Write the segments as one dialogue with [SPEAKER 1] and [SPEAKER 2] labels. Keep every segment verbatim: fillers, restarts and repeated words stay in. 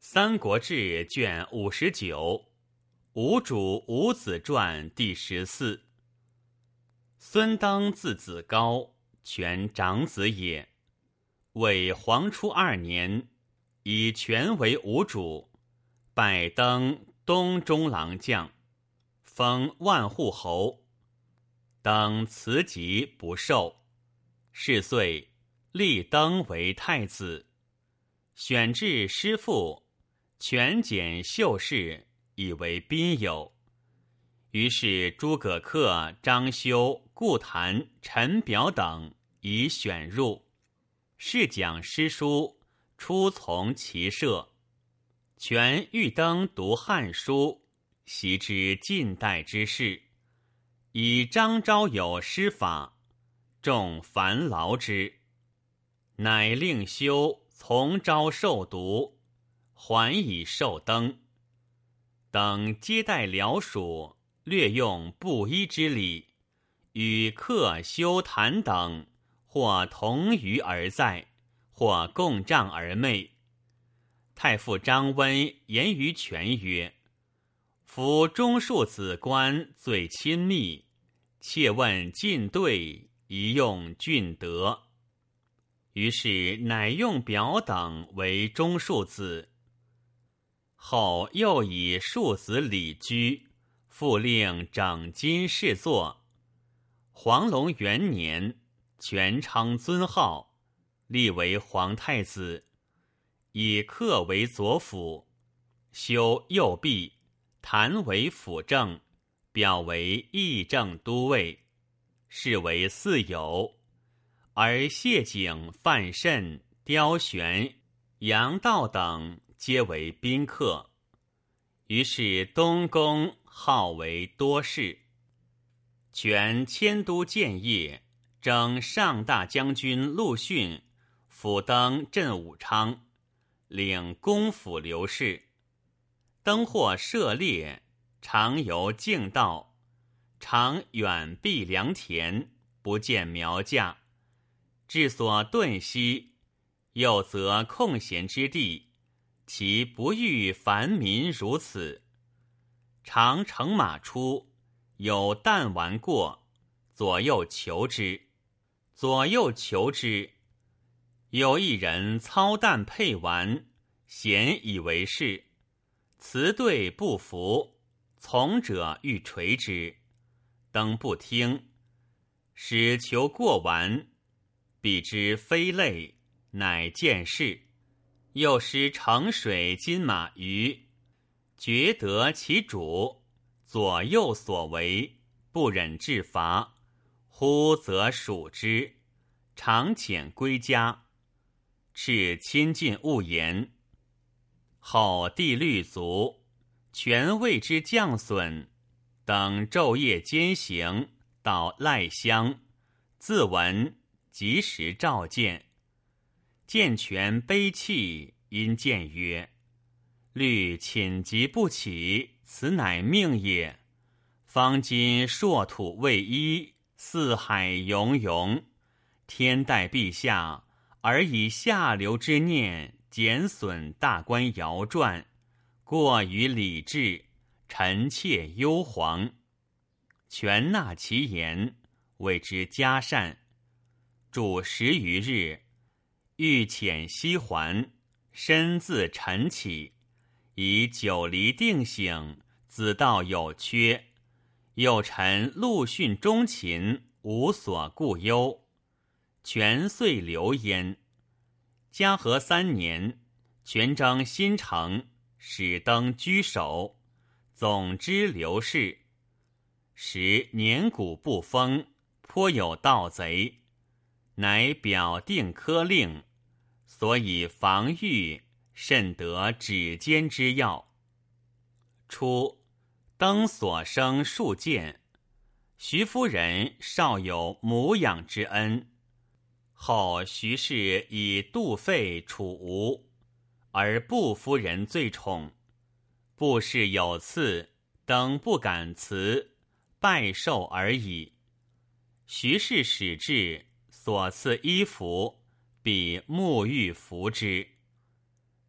[SPEAKER 1] 三国志》卷五十九，吴主伍子传第十四。孙登字子高，权长子也。为黄初二年，以权为吴主，拜登东中郎将，封万户侯。登辞疾不受，是岁立登为太子，选制师父，权简秀士，以为宾友。于是诸葛恪、张修、顾谭、陈表等已选入，试讲诗书，出从其社。权欲登读汉书，习之近代之事，以张昭有诗法，众烦劳之，乃令修从昭受读，还以授登。等接待僚属，略用布衣之礼，与恪、修、谭等或同娱而在，或共帐而寐。太傅张温言于权曰：夫中庶子官最亲密，切问进对，宜用俊德。于是乃用表等为中庶子。后又以庶子李居，复令整金侍坐。黄龙元年，权称尊号，立为皇太子，以恪为左辅，修右弼，谭为辅政，表为议政都尉，是为四友。而谢景、范慎、刁玄、杨道等皆为宾客。于是东宫号为多事。权迁都建业，征上大将军陆逊辅登镇武昌，领公府刘氏。登或涉猎，常游径道，常远避良田，不见苗稼，至所遁息，又择空闲之地，其不欲凡民如此。常乘马出，有弹丸过，左右求之，左右求之。有一人操弹佩丸，咸以为是，辞对不服，从者欲垂之，登不听，使求过丸，彼之非类，乃见事。又施盛水金马鱼，觉得其主，左右所为，不忍治罚，忽则属之，常遣归家。敕亲近勿言。后帝虑卒，权谓之将损，等昼夜兼行，到赖乡，自闻，及时召见。见权悲泣，因见曰：虑寝疾不起，此乃命也。方今硕土未一，四海溶溶，天待陛下，而以下流之念减损大官尧传，过于礼制，臣妾忧惶。权纳其言，谓之嘉善。主十余日，欲遣西还，身自晨起，以久离定省，子道有缺。有臣陆逊忠勤，无所顾忧，权遂留焉。嘉禾三年，权征新城，使登居首，总之刘氏。时年谷不丰，颇有盗贼，乃表定科令，所以防御，甚得指坚之要。初，登所生数见，徐夫人少有母养之恩。后徐氏以杜废处吴，而布夫人最宠。布氏有赐，登不敢辞，拜受而已。徐氏使至，所赐衣服，比沐浴服之。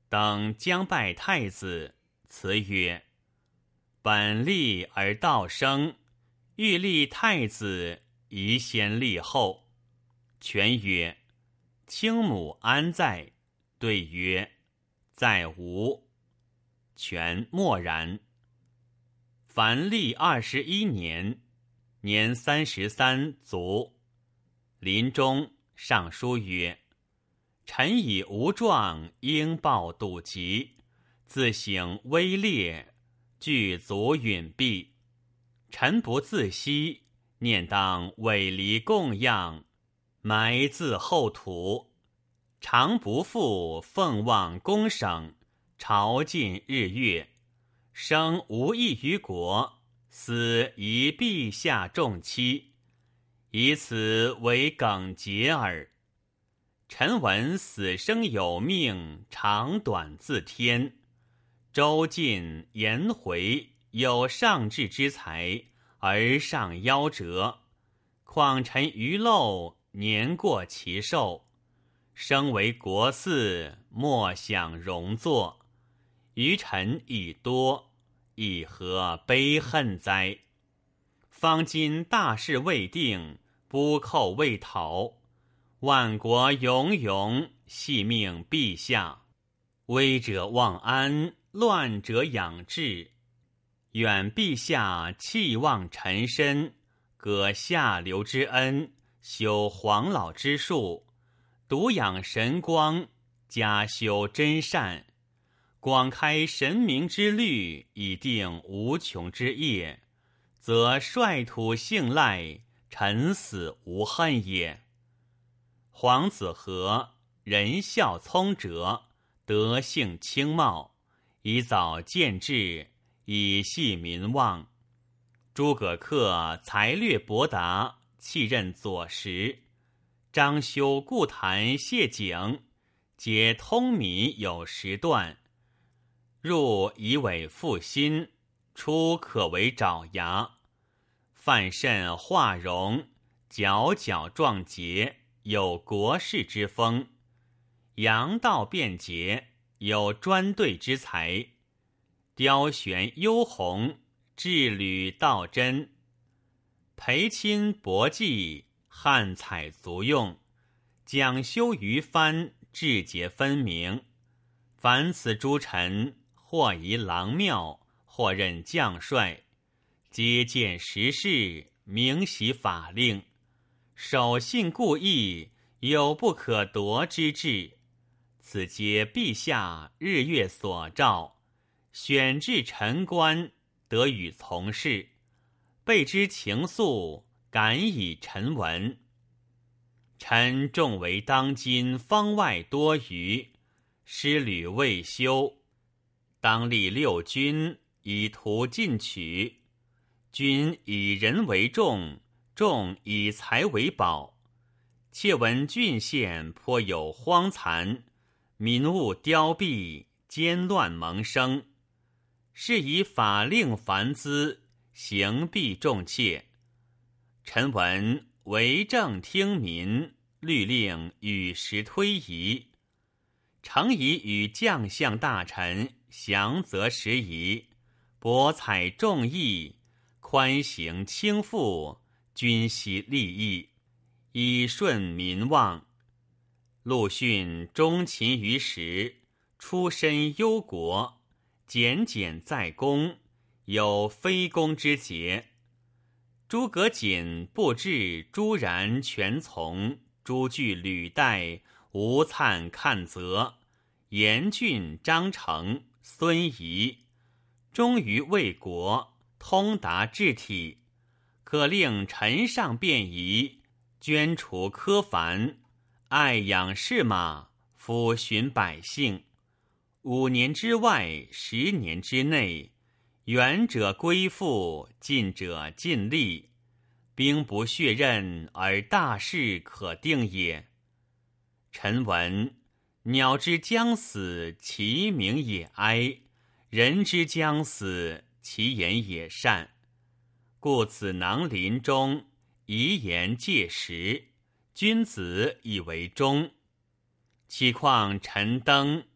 [SPEAKER 1] 等将拜太子，辞曰：本立而道生，欲立太子，宜先立后。权曰：卿母安在？对曰：在吾。权默然。凡历二十一年，年三十三卒。临终上书曰：臣以无状，应报笃疾，自省微劣，具足允毕。臣不自惜，念当委离供养，埋自后土，常不复奉望公省，朝觐日月，生无益于国，死宜陛下重期，以此为耿节耳。臣闻死生有命，长短自天。周晋、颜回有上智之才，而上夭折，况臣愚陋，年过其寿，生为国嗣，莫享荣坐。余臣已多，以何悲恨哉？方今大事未定，拨寇未讨，万国永永，系命陛下。危者忘安，乱者养志。愿陛下弃忘臣身，革下流之恩，修黄老之术，独养神光，加修真善，广开神明之律，以定无穷之业，则率土幸赖，臣死无恨也。皇子和，仁孝聪哲，德性清茂，以早见志，以系民望。诸葛恪才略博达，弃任左拾。张修、顾谭、谢景皆通米有时段，入以为复心，出可为爪牙。范慎、华容皎皎壮节，有国士之风，杨道便捷，有专对之才，雕玄幽鸿，志履道真，培亲博济，汉采足用，讲修于藩，志节分明。凡此诸臣，或移郎庙，或任将帅，皆见时事，明习法令，守信固义，有不可夺之志。此皆陛下日月所照，选至臣官，得与从事，备之情愫，感以臣闻。臣重为当今方外多余，师旅未休，当立六军，以图进取。君以人为重，重以财为宝。窃闻郡县颇有荒残，民物凋敝，奸乱萌生，是以法令繁滋，刑弊重切。臣闻为政听民，律令与时推移，诚宜与将相大臣详择时宜，博采众议，宽刑轻负，均悉利益，以顺民望。陆逊忠勤于时，出身忧国，简简在公，有非公之节。诸葛瑾、布置、朱然全从，朱据、吕带、吴粲看责，严峻、张成、孙仪，忠于卫国，通达治体，可令臣上便宜，捐除苛繁，爱养士马，抚循百姓。五年之外，十年之内，远者归附，近者尽力，兵不血刃，而大事可定也。臣闻鸟之将死，其鸣也哀；人之将死，其言也善。故此囊临终，遗言戒时，君子以为忠。岂况臣登，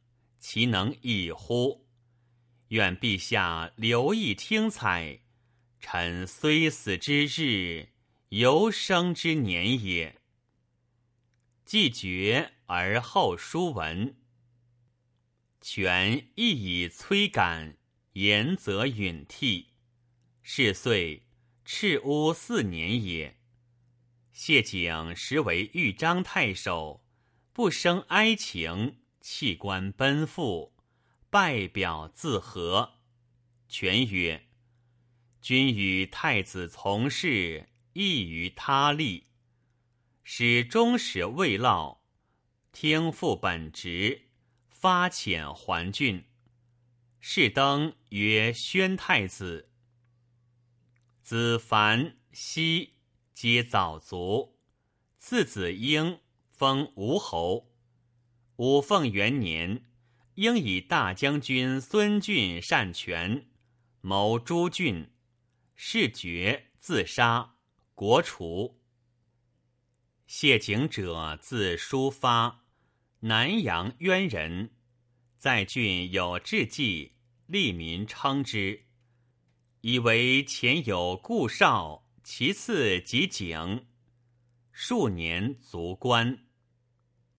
[SPEAKER 1] 其能易乎？愿陛下留意听采，臣虽死之日，犹生之年也。既决而后书文。权亦以催感，言则允替。是岁，赤乌四年也。谢景时为豫章太守，不生哀情，弃官奔赴，拜表自和。权曰：君与太子从事，异于他立。使中使未落，听复本职，发遣还郡。士登曰宣太子。子凡、熙皆早卒。次子婴封吴侯。武凤元年，应以大将军孙峻擅权，谋诛郡，事决，自杀，国除。谢景者字叔发，南阳渊人，在郡有志绩，吏民称之，以为前有顾少，其次即景。数年卒官。